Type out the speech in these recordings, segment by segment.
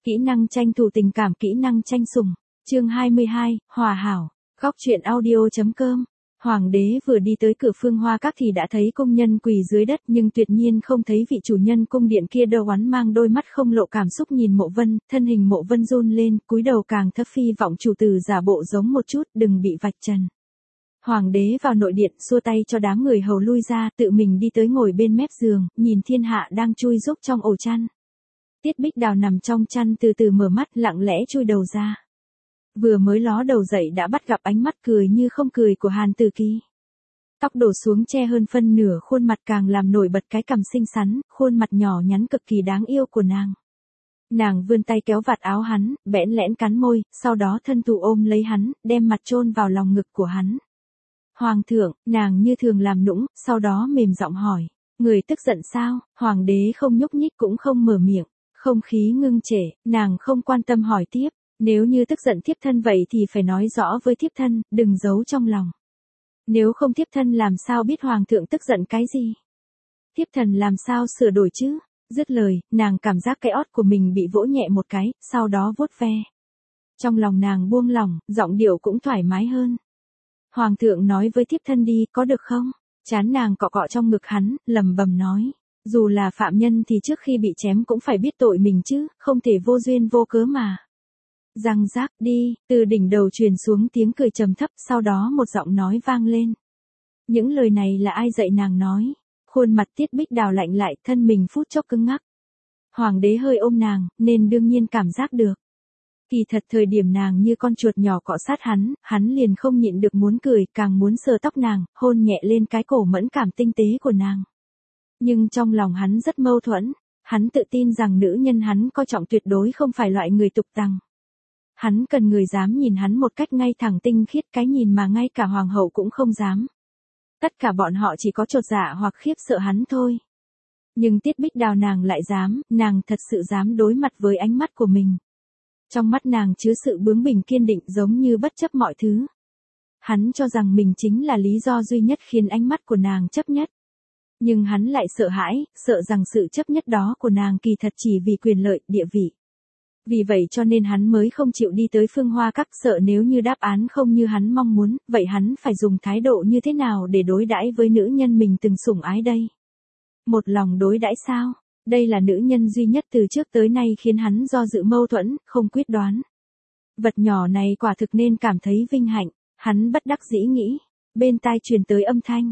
Kỹ năng tranh thủ tình cảm, kỹ năng tranh sủng. Chương 22, Hòa hảo. Góc truyện audio.com. Hoàng đế vừa đi tới cửa Phương Hoa Các thì đã thấy công nhân quỳ dưới đất, nhưng tuyệt nhiên không thấy vị chủ nhân cung điện kia đâu. Oán mang đôi mắt không lộ cảm xúc nhìn Mộ Vân, thân hình Mộ Vân run lên, cúi đầu càng thấp phi vọng chủ tử giả bộ giống một chút, đừng bị vạch trần. Hoàng đế vào nội điện, xua tay cho đám người hầu lui ra, tự mình đi tới ngồi bên mép giường, nhìn thiên hạ đang chui rúc trong ổ chăn. Tiết Bích Đào nằm trong chăn từ từ mở mắt, lặng lẽ chui đầu ra. Vừa mới ló đầu dậy đã bắt gặp ánh mắt cười như không cười của Hàn Tử Kỳ. Tóc đổ xuống che hơn phân nửa khuôn mặt, càng làm nổi bật cái cằm xinh xắn, khuôn mặt nhỏ nhắn cực kỳ đáng yêu của nàng. Nàng vươn tay kéo vạt áo hắn, bẽn lẽn cắn môi, sau đó thân thủ ôm lấy hắn, đem mặt chôn vào lòng ngực của hắn. Hoàng thượng, nàng như thường làm nũng, sau đó mềm giọng hỏi, người tức giận sao? Hoàng đế không nhúc nhích cũng không mở miệng, không khí ngưng trệ, nàng không quan tâm hỏi tiếp. Nếu như tức giận thiếp thân vậy thì phải nói rõ với thiếp thân, đừng giấu trong lòng. Nếu không thiếp thân làm sao biết hoàng thượng tức giận cái gì? Thiếp thần làm sao sửa đổi chứ? Dứt lời, nàng cảm giác cái ót của mình bị vỗ nhẹ một cái, sau đó vuốt ve. Trong lòng nàng buông lỏng, giọng điệu cũng thoải mái hơn. Hoàng thượng nói với thiếp thân đi, có được không? Chán nàng cọ cọ trong ngực hắn, lẩm bẩm nói. Dù là phạm nhân thì trước khi bị chém cũng phải biết tội mình chứ, không thể vô duyên vô cớ mà. Răng rác, đi, từ đỉnh đầu truyền xuống tiếng cười trầm thấp, sau đó một giọng nói vang lên. Những lời này là ai dạy nàng nói? Khuôn mặt Tiết Bích Đào lạnh lại, thân mình phút chốc cứng ngắc. Hoàng đế hơi ôm nàng, nên đương nhiên cảm giác được. Kỳ thật thời điểm nàng như con chuột nhỏ cọ sát hắn liền không nhịn được muốn cười, càng muốn sờ tóc nàng, hôn nhẹ lên cái cổ mẫn cảm tinh tế của nàng. Nhưng trong lòng hắn rất mâu thuẫn, hắn tự tin rằng nữ nhân hắn coi trọng tuyệt đối không phải loại người tục tằng. Hắn cần người dám nhìn hắn một cách ngay thẳng tinh khiết, cái nhìn mà ngay cả hoàng hậu cũng không dám. Tất cả bọn họ chỉ có chột dạ hoặc khiếp sợ hắn thôi. Nhưng Tiết Bích Đào nàng lại dám, nàng thật sự dám đối mặt với ánh mắt của mình. Trong mắt nàng chứa sự bướng bỉnh kiên định, giống như bất chấp mọi thứ. Hắn cho rằng mình chính là lý do duy nhất khiến ánh mắt của nàng chấp nhất. Nhưng hắn lại sợ hãi, sợ rằng sự chấp nhất đó của nàng kỳ thật chỉ vì quyền lợi, địa vị. Vì vậy cho nên hắn mới không chịu đi tới Phương Hoa Các, sợ nếu như đáp án không như hắn mong muốn, vậy hắn phải dùng thái độ như thế nào để đối đãi với nữ nhân mình từng sủng ái đây? Một lòng đối đãi sao? Đây là nữ nhân duy nhất từ trước tới nay khiến hắn do dự mâu thuẫn, không quyết đoán. Vật nhỏ này quả thực nên cảm thấy vinh hạnh, hắn bất đắc dĩ nghĩ. Bên tai truyền tới âm thanh.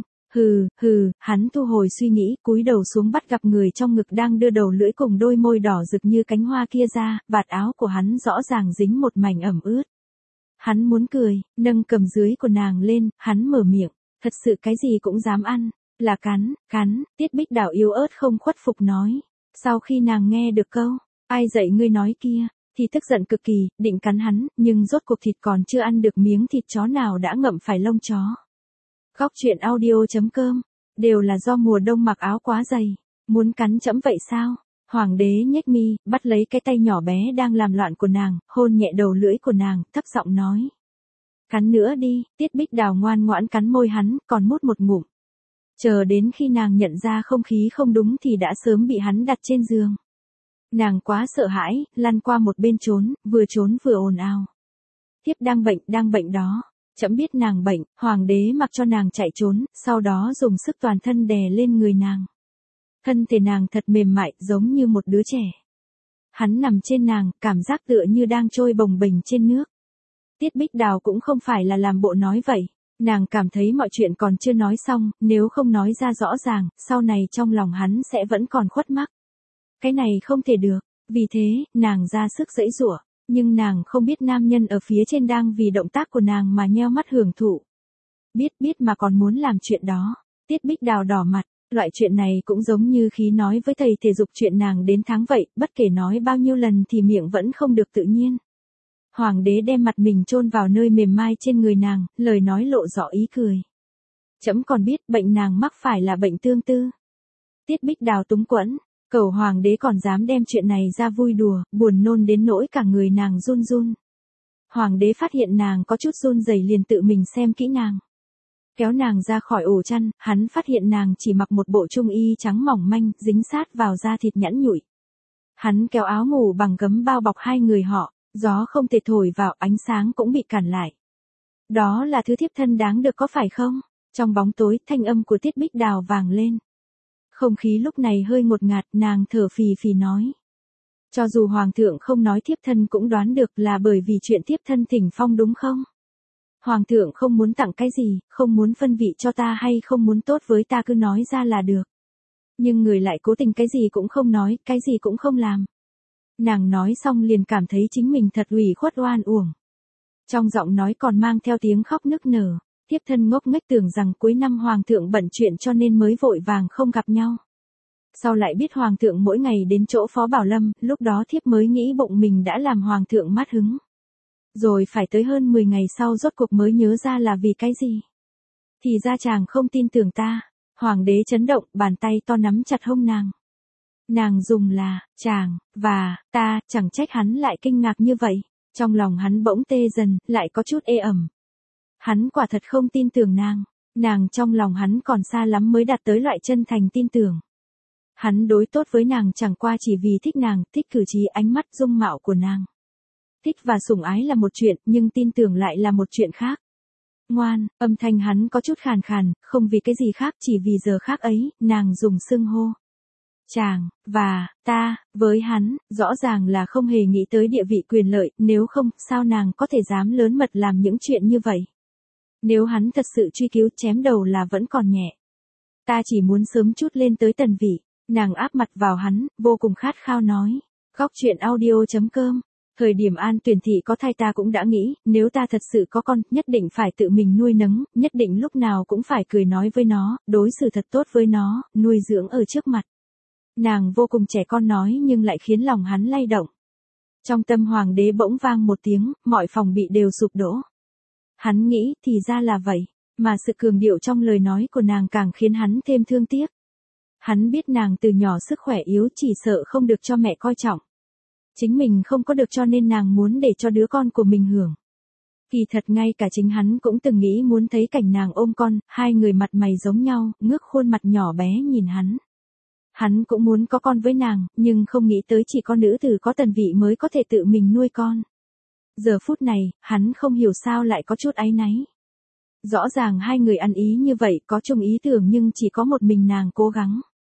Hừ, hắn thu hồi suy nghĩ, cúi đầu xuống bắt gặp người trong ngực đang đưa đầu lưỡi cùng đôi môi đỏ rực như cánh hoa kia ra, vạt áo của hắn rõ ràng dính một mảnh ẩm ướt. Hắn muốn cười, nâng cầm dưới của nàng lên, hắn mở miệng, thật sự cái gì cũng dám ăn, là cắn, Tiết Bích Đào yếu ớt không khuất phục nói. Sau khi nàng nghe được câu, ai dạy ngươi nói kia, thì tức giận cực kỳ, định cắn hắn, nhưng rốt cuộc thịt còn chưa ăn được miếng thịt chó nào đã ngậm phải lông chó. Góc truyện audio.com, đều là do mùa đông mặc áo quá dày, muốn cắn chẫm vậy sao? Hoàng đế nhếch mi, bắt lấy cái tay nhỏ bé đang làm loạn của nàng, hôn nhẹ đầu lưỡi của nàng, thấp giọng nói. Cắn nữa đi, Tiết Bích Đào ngoan ngoãn cắn môi hắn, còn mút một ngụm. Chờ đến khi nàng nhận ra không khí không đúng thì đã sớm bị hắn đặt trên giường. Nàng quá sợ hãi, lăn qua một bên trốn vừa ồn ào. Thiếp đang bệnh đó. Chậm biết nàng bệnh, hoàng đế mặc cho nàng chạy trốn, sau đó dùng sức toàn thân đè lên người nàng. Thân thể nàng thật mềm mại, giống như một đứa trẻ. Hắn nằm trên nàng, cảm giác tựa như đang trôi bồng bềnh trên nước. Tiết Bích Đào cũng không phải là làm bộ nói vậy. Nàng cảm thấy mọi chuyện còn chưa nói xong, nếu không nói ra rõ ràng, sau này trong lòng hắn sẽ vẫn còn khuất mắc. Cái này không thể được, vì thế, nàng ra sức giãy giụa. Nhưng nàng không biết nam nhân ở phía trên đang vì động tác của nàng mà nheo mắt hưởng thụ. Biết mà còn muốn làm chuyện đó. Tiết Bích Đào đỏ mặt, loại chuyện này cũng giống như khi nói với thầy thể dục chuyện nàng đến tháng vậy, bất kể nói bao nhiêu lần thì miệng vẫn không được tự nhiên. Hoàng đế đem mặt mình chôn vào nơi mềm mại trên người nàng, lời nói lộ rõ ý cười. Trẫm còn biết bệnh nàng mắc phải là bệnh tương tư. Tiết Bích Đào túng quẫn. Cẩu hoàng đế còn dám đem chuyện này ra vui đùa, buồn nôn đến nỗi cả người nàng run run. Hoàng đế phát hiện nàng có chút run rẩy liền tự mình xem kỹ nàng. Kéo nàng ra khỏi ổ chăn, hắn phát hiện nàng chỉ mặc một bộ trung y trắng mỏng manh, dính sát vào da thịt nhẵn nhụi. Hắn kéo áo ngủ bằng gấm bao bọc hai người họ, gió không thể thổi vào, ánh sáng cũng bị cản lại. Đó là thứ thiếp thân đáng được có phải không? Trong bóng tối, thanh âm của Tiết Bích Đào vang lên. Không khí lúc này hơi ngột ngạt, nàng thở phì phì nói. Cho dù hoàng thượng không nói thiếp thân cũng đoán được là bởi vì chuyện thiếp thân thỉnh phong đúng không? Hoàng thượng không muốn tặng cái gì, không muốn phân vị cho ta hay không muốn tốt với ta cứ nói ra là được. Nhưng người lại cố tình cái gì cũng không nói, cái gì cũng không làm. Nàng nói xong liền cảm thấy chính mình thật ủy khuất oan uổng. Trong giọng nói còn mang theo tiếng khóc nức nở, thiếp thân ngốc nghếch tưởng rằng cuối năm hoàng thượng bận chuyện cho nên mới vội vàng không gặp nhau. Sau lại biết hoàng thượng mỗi ngày đến chỗ Phó Bảo Lâm, lúc đó thiếp mới nghĩ bụng mình đã làm hoàng thượng mất hứng. Rồi phải tới hơn 10 ngày sau rốt cuộc mới nhớ ra là vì cái gì. Thì ra chàng không tin tưởng ta. Hoàng đế chấn động, bàn tay to nắm chặt hông nàng. Nàng dùng là, chàng, và, ta, chẳng trách hắn lại kinh ngạc như vậy. Trong lòng hắn bỗng tê dần, lại có chút ê ẩm. Hắn quả thật không tin tưởng nàng trong lòng hắn còn xa lắm mới đạt tới loại chân thành tin tưởng. Hắn đối tốt với nàng chẳng qua chỉ vì thích nàng, thích cử chỉ ánh mắt dung mạo của nàng. Thích và sủng ái là một chuyện, nhưng tin tưởng lại là một chuyện khác. Ngoan, âm thanh hắn có chút khàn khàn, không vì cái gì khác chỉ vì giờ khác ấy, nàng dùng xưng hô. Chàng, và, ta, với hắn, rõ ràng là không hề nghĩ tới địa vị quyền lợi, nếu không, sao nàng có thể dám lớn mật làm những chuyện như vậy. Nếu hắn thật sự truy cứu chém đầu là vẫn còn nhẹ. Ta chỉ muốn sớm chút lên tới tần vị, nàng áp mặt vào hắn, vô cùng khát khao nói. Góc truyện audio.com. Thời điểm An Tuyển Thị có thai ta cũng đã nghĩ, nếu ta thật sự có con, nhất định phải tự mình nuôi nấng, nhất định lúc nào cũng phải cười nói với nó, đối xử thật tốt với nó, nuôi dưỡng ở trước mặt. Nàng vô cùng trẻ con nói nhưng lại khiến lòng hắn lay động. Trong tâm hoàng đế bỗng vang một tiếng, mọi phòng bị đều sụp đổ. Hắn nghĩ thì ra là vậy, mà sự cường điệu trong lời nói của nàng càng khiến hắn thêm thương tiếc. Hắn biết nàng từ nhỏ sức khỏe yếu chỉ sợ không được cho mẹ coi trọng. Chính mình không có được cho nên nàng muốn để cho đứa con của mình hưởng. Kỳ thật ngay cả chính hắn cũng từng nghĩ muốn thấy cảnh nàng ôm con, hai người mặt mày giống nhau, ngước khuôn mặt nhỏ bé nhìn hắn. Hắn cũng muốn có con với nàng, nhưng không nghĩ tới chỉ có nữ tử có tần vị mới có thể tự mình nuôi con. Giờ phút này, hắn không hiểu sao lại có chút áy náy. Rõ ràng hai người ăn ý như vậy có chung ý tưởng nhưng chỉ có một mình nàng cố gắng.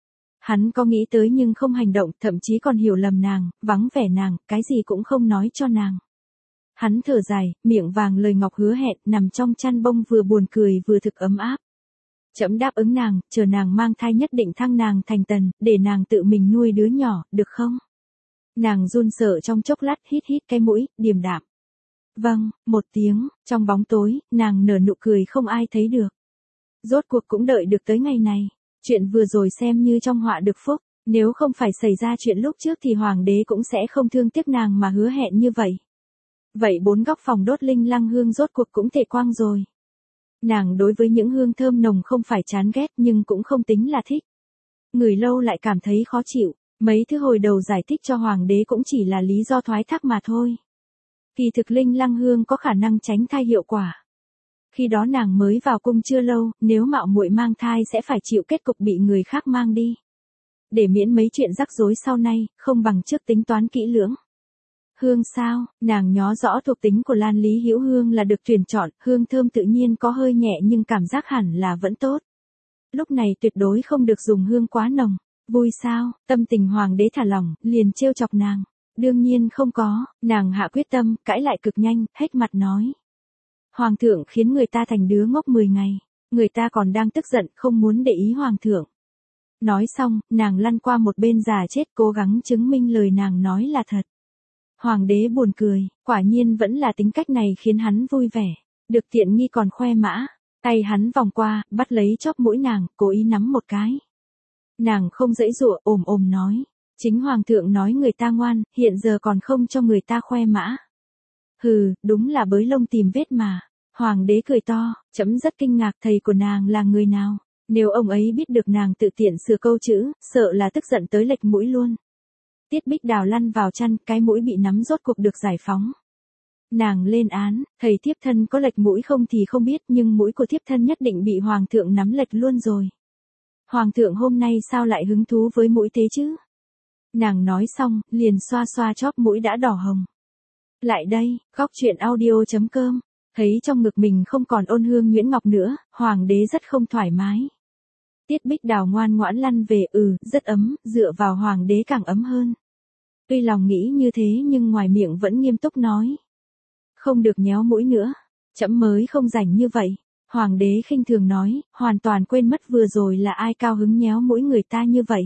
Hắn có nghĩ tới nhưng không hành động, thậm chí còn hiểu lầm nàng, vắng vẻ nàng, cái gì cũng không nói cho nàng. Hắn thở dài, miệng vàng lời ngọc hứa hẹn, nằm trong chăn bông vừa buồn cười vừa thực ấm áp. Trẫm đáp ứng nàng, chờ nàng mang thai nhất định thăng nàng thành tần, để nàng tự mình nuôi đứa nhỏ, được không? Nàng run sợ trong chốc lát hít cái mũi, điềm đạm. Vâng, một tiếng, trong bóng tối, nàng nở nụ cười không ai thấy được. Rốt cuộc cũng đợi được tới ngày này. Chuyện vừa rồi xem như trong họa được phúc, nếu không phải xảy ra chuyện lúc trước thì hoàng đế cũng sẽ không thương tiếc nàng mà hứa hẹn như vậy. Vậy 4 góc phòng đốt linh lăng hương rốt cuộc cũng thể quang rồi. Nàng đối với những hương thơm nồng không phải chán ghét nhưng cũng không tính là thích. Ngửi lâu lại cảm thấy khó chịu, mấy thứ hồi đầu giải thích cho hoàng đế cũng chỉ là lý do thoái thác mà thôi. Kỳ thực linh lăng hương có khả năng tránh thai hiệu quả. Khi đó nàng mới vào cung chưa lâu, nếu mạo muội mang thai sẽ phải chịu kết cục bị người khác mang đi. Để miễn mấy chuyện rắc rối sau này, không bằng trước tính toán kỹ lưỡng. Hương sao, nàng nhớ rõ thuộc tính của Lan Lý Hữu Hương là được tuyển chọn, hương thơm tự nhiên có hơi nhẹ nhưng cảm giác hẳn là vẫn tốt. Lúc này tuyệt đối không được dùng hương quá nồng. Vui sao, tâm tình hoàng đế thả lỏng, liền trêu chọc nàng. Đương nhiên không có, nàng hạ quyết tâm, cãi lại cực nhanh, hết mặt nói. Hoàng thượng khiến người ta thành đứa ngốc 10 ngày, người ta còn đang tức giận, không muốn để ý hoàng thượng. Nói xong, nàng lăn qua một bên già chết cố gắng chứng minh lời nàng nói là thật. Hoàng đế buồn cười, quả nhiên vẫn là tính cách này khiến hắn vui vẻ, được tiện nghi còn khoe mã, tay hắn vòng qua, bắt lấy chóp mũi nàng, cố ý nắm một cái. Nàng không giãy giụa, ồm nói, chính hoàng thượng nói người ta ngoan, hiện giờ còn không cho người ta khoe mã. Hừ, đúng là bới lông tìm vết mà. Hoàng đế cười to, trẫm rất kinh ngạc thầy của nàng là người nào. Nếu ông ấy biết được nàng tự tiện sửa câu chữ, sợ là tức giận tới lệch mũi luôn. Tiết Bích Đào lăn vào chăn, cái mũi bị nắm rốt cuộc được giải phóng. Nàng lên án, thầy thiếp thân có lệch mũi không thì không biết nhưng mũi của thiếp thân nhất định bị hoàng thượng nắm lệch luôn rồi. Hoàng thượng hôm nay sao lại hứng thú với mũi thế chứ? Nàng nói xong, liền xoa xoa chóp mũi đã đỏ hồng. Lại đây, góc chuyện audio.com. Thấy trong ngực mình không còn ôn hương nhuyễn ngọc nữa, hoàng đế rất không thoải mái. Tiết Bích Đào ngoan ngoãn lăn về, rất ấm, dựa vào hoàng đế càng ấm hơn. Tuy lòng nghĩ như thế nhưng ngoài miệng vẫn nghiêm túc nói. Không được nhéo mũi nữa, trẫm mới không rảnh như vậy. Hoàng đế khinh thường nói, hoàn toàn quên mất vừa rồi là ai cao hứng nhéo mũi người ta như vậy.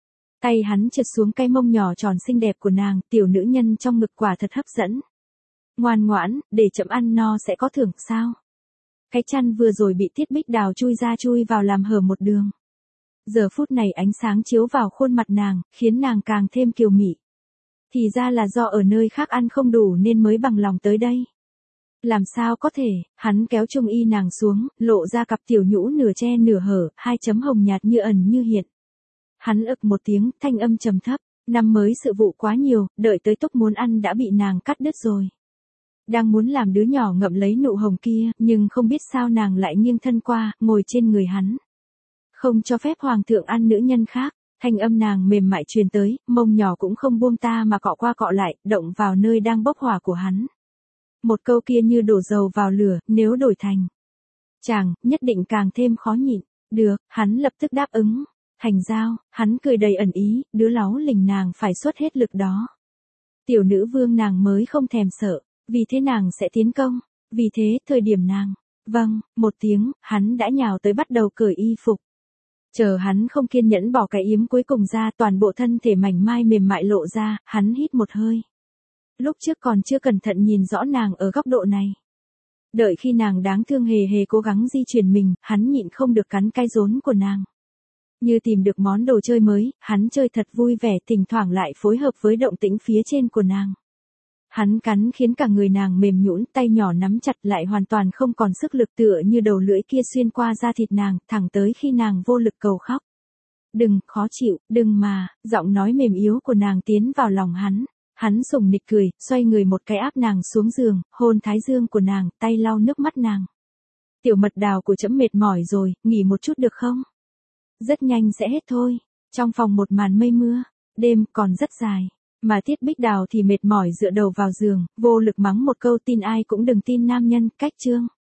Tay hắn trượt xuống cái mông nhỏ tròn xinh đẹp của nàng, tiểu nữ nhân trong ngực quả thật hấp dẫn. Ngoan ngoãn, để trẫm ăn no sẽ có thưởng sao? Cái chăn vừa rồi bị Tiết Bích Đào chui ra chui vào làm hở một đường. Giờ phút này ánh sáng chiếu vào khuôn mặt nàng, khiến nàng càng thêm kiều mị. Thì ra là do ở nơi khác ăn không đủ nên mới bằng lòng tới đây. Làm sao có thể, hắn kéo trung y nàng xuống, lộ ra cặp tiểu nhũ nửa che nửa hở, hai chấm hồng nhạt như ẩn như hiện. Hắn ực một tiếng, thanh âm trầm thấp, năm mới sự vụ quá nhiều, đợi tới túc muốn ăn đã bị nàng cắt đứt rồi. Đang muốn làm đứa nhỏ ngậm lấy nụ hồng kia, nhưng không biết sao nàng lại nghiêng thân qua, ngồi trên người hắn. Không cho phép hoàng thượng ăn nữ nhân khác, thanh âm nàng mềm mại truyền tới, mông nhỏ cũng không buông ta mà cọ qua cọ lại, động vào nơi đang bốc hỏa của hắn. Một câu kia như đổ dầu vào lửa, nếu đổi thành chàng, nhất định càng thêm khó nhịn. Được, hắn lập tức đáp ứng. Thành giao, hắn cười đầy ẩn ý, đứa láu lình nàng phải xuất hết lực đó. Tiểu nữ vương nàng mới không thèm sợ, vì thế nàng sẽ tiến công. Vì thế, thời điểm nàng, vâng, một tiếng, hắn đã nhào tới bắt đầu cởi y phục. Chờ hắn không kiên nhẫn bỏ cái yếm cuối cùng ra, toàn bộ thân thể mảnh mai mềm mại lộ ra, hắn hít một hơi. Lúc trước còn chưa cẩn thận nhìn rõ nàng ở góc độ này. Đợi khi nàng đáng thương hề hề cố gắng di chuyển mình, hắn nhịn không được cắn cái rốn của nàng. Như tìm được món đồ chơi mới, hắn chơi thật vui vẻ, thỉnh thoảng lại phối hợp với động tĩnh phía trên của nàng. Hắn cắn khiến cả người nàng mềm nhũn, tay nhỏ nắm chặt lại hoàn toàn không còn sức lực, tựa như đầu lưỡi kia xuyên qua da thịt nàng, thẳng tới khi nàng vô lực cầu khóc. Đừng, khó chịu, đừng mà, giọng nói mềm yếu của nàng tiến vào lòng hắn. Hắn sủng nịch cười, xoay người một cái áp nàng xuống giường, hôn thái dương của nàng, tay lau nước mắt nàng. Tiểu Mật Đào của trẫm mệt mỏi rồi, nghỉ một chút được không? Rất nhanh sẽ hết thôi. Trong phòng một màn mây mưa, đêm còn rất dài. Mà Tiết Bích Đào thì mệt mỏi dựa đầu vào giường, vô lực mắng một câu tin ai cũng đừng tin nam nhân, cách chương.